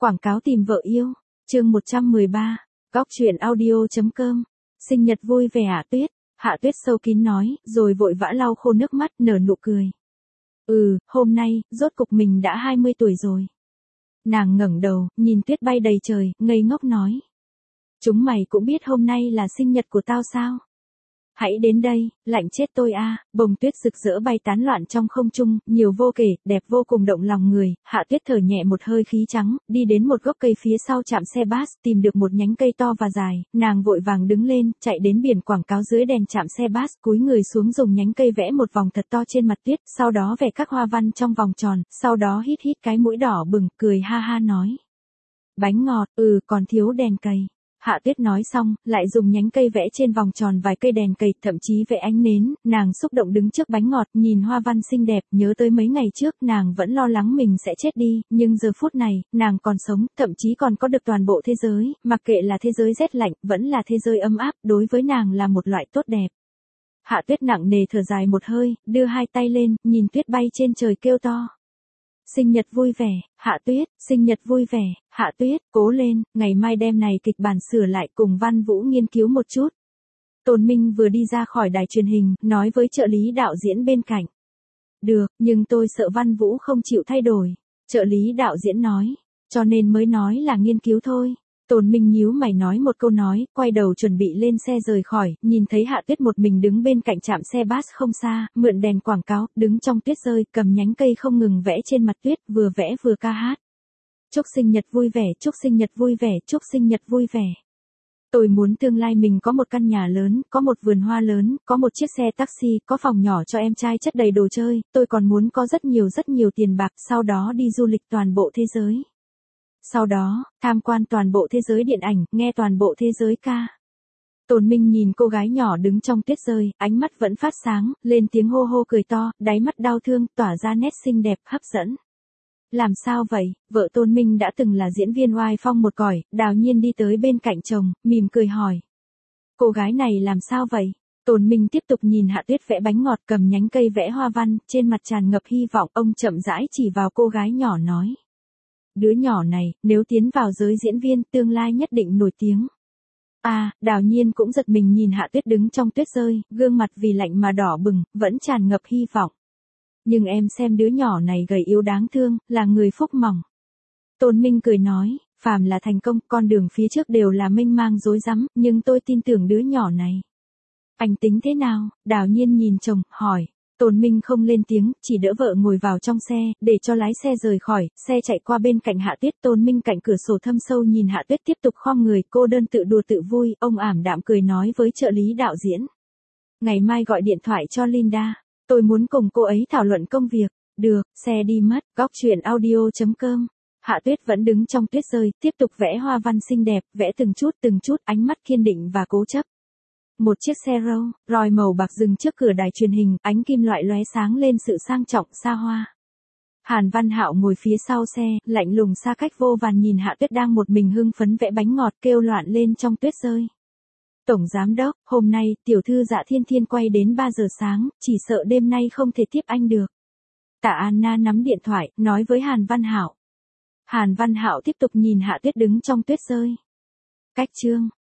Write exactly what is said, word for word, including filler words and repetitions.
Quảng cáo tìm vợ yêu. Chương một trăm mười ba. Góc truyện audio.com. Sinh nhật vui vẻ Hạ Tuyết. Hạ Tuyết sâu kín nói, rồi vội vã lau khô nước mắt, nở nụ cười. Ừ, hôm nay, rốt cục mình đã hai mươi tuổi rồi. Nàng ngẩng đầu, nhìn tuyết bay đầy trời, ngây ngốc nói. Chúng mày cũng biết hôm nay là sinh nhật của tao sao? Hãy đến đây, lạnh chết tôi a. Bông tuyết rực rỡ bay tán loạn trong không trung, nhiều vô kể, đẹp vô cùng động lòng người. Hạ Tuyết thở nhẹ một hơi khí trắng, đi đến một gốc cây phía sau trạm xe bus, tìm được một nhánh cây to và dài, nàng vội vàng đứng lên, chạy đến biển quảng cáo dưới đèn trạm xe bus, cúi người xuống dùng nhánh cây vẽ một vòng thật to trên mặt tuyết, sau đó vẽ các hoa văn trong vòng tròn, sau đó hít hít cái mũi đỏ bừng, cười ha ha nói. Bánh ngọt, ừ, còn thiếu đèn cầy. Hạ Tuyết nói xong, lại dùng nhánh cây vẽ trên vòng tròn vài cây đèn cầy, thậm chí vẽ ánh nến, nàng xúc động đứng trước bánh ngọt, nhìn hoa văn xinh đẹp, nhớ tới mấy ngày trước, nàng vẫn lo lắng mình sẽ chết đi, nhưng giờ phút này, nàng còn sống, thậm chí còn có được toàn bộ thế giới, mặc kệ là thế giới rét lạnh, vẫn là thế giới ấm áp, đối với nàng là một loại tốt đẹp. Hạ Tuyết nặng nề thở dài một hơi, đưa hai tay lên, nhìn tuyết bay trên trời kêu to. Sinh nhật vui vẻ, Hạ Tuyết, sinh nhật vui vẻ, Hạ Tuyết, cố lên, ngày mai đêm này kịch bản sửa lại cùng Văn Vũ nghiên cứu một chút. Tôn Minh vừa đi ra khỏi đài truyền hình, nói với trợ lý đạo diễn bên cạnh. Được, nhưng tôi sợ Văn Vũ không chịu thay đổi. Trợ lý đạo diễn nói, cho nên mới nói là nghiên cứu thôi. Tôn Minh nhíu mày nói một câu nói, quay đầu chuẩn bị lên xe rời khỏi, nhìn thấy Hạ Tuyết một mình đứng bên cạnh trạm xe bus không xa, mượn đèn quảng cáo, đứng trong tuyết rơi, cầm nhánh cây không ngừng vẽ trên mặt tuyết, vừa vẽ vừa ca hát. Chúc sinh nhật vui vẻ, chúc sinh nhật vui vẻ, chúc sinh nhật vui vẻ. Tôi muốn tương lai mình có một căn nhà lớn, có một vườn hoa lớn, có một chiếc xe taxi, có phòng nhỏ cho em trai chất đầy đồ chơi, tôi còn muốn có rất nhiều rất nhiều tiền bạc, sau đó đi du lịch toàn bộ thế giới. Sau đó, tham quan toàn bộ thế giới điện ảnh, nghe toàn bộ thế giới ca. Tôn Minh nhìn cô gái nhỏ đứng trong tuyết rơi, ánh mắt vẫn phát sáng, lên tiếng hô hô cười to, đáy mắt đau thương, tỏa ra nét xinh đẹp, hấp dẫn. Làm sao vậy, vợ Tôn Minh đã từng là diễn viên oai phong một cõi, Đào Nhiên đi tới bên cạnh chồng, mỉm cười hỏi. Cô gái này làm sao vậy? Tôn Minh tiếp tục nhìn Hạ Tuyết vẽ bánh ngọt, cầm nhánh cây vẽ hoa văn, trên mặt tràn ngập hy vọng, ông chậm rãi chỉ vào cô gái nhỏ nói. Đứa nhỏ này, nếu tiến vào giới diễn viên, tương lai nhất định nổi tiếng. À, Đào Nhiên cũng giật mình nhìn Hạ Tuyết đứng trong tuyết rơi, gương mặt vì lạnh mà đỏ bừng, vẫn tràn ngập hy vọng. Nhưng em xem đứa nhỏ này gầy yếu đáng thương, là người phúc mỏng. Tôn Minh cười nói, phàm là thành công, con đường phía trước đều là mênh mang rối rắm, nhưng tôi tin tưởng đứa nhỏ này. Anh tính thế nào? Đào Nhiên nhìn chồng, hỏi. Tôn Minh không lên tiếng, chỉ đỡ vợ ngồi vào trong xe, để cho lái xe rời khỏi, xe chạy qua bên cạnh Hạ Tuyết. Tôn Minh cạnh cửa sổ thâm sâu nhìn Hạ Tuyết tiếp tục khom người, cô đơn tự đùa tự vui, ông ảm đạm cười nói với trợ lý đạo diễn. Ngày mai gọi điện thoại cho Linda, tôi muốn cùng cô ấy thảo luận công việc. Được, xe đi mất, góc truyện audio.com. Hạ Tuyết vẫn đứng trong tuyết rơi, tiếp tục vẽ hoa văn xinh đẹp, vẽ từng chút từng chút, ánh mắt kiên định và cố chấp. Một chiếc xe Rolls Royce màu bạc dừng trước cửa đài truyền hình, ánh kim loại lóe sáng lên sự sang trọng xa hoa. Hàn Văn Hạo ngồi phía sau xe, lạnh lùng xa cách vô vàn nhìn Hạ Tuyết đang một mình hưng phấn vẽ bánh ngọt kêu loạn lên trong tuyết rơi. Tổng giám đốc, hôm nay, tiểu thư Dạ Thiên Thiên quay đến ba giờ sáng, chỉ sợ đêm nay không thể tiếp anh được. Tạ Anna nắm điện thoại, nói với Hàn Văn Hạo. Hàn Văn Hạo tiếp tục nhìn Hạ Tuyết đứng trong tuyết rơi. Cách chương.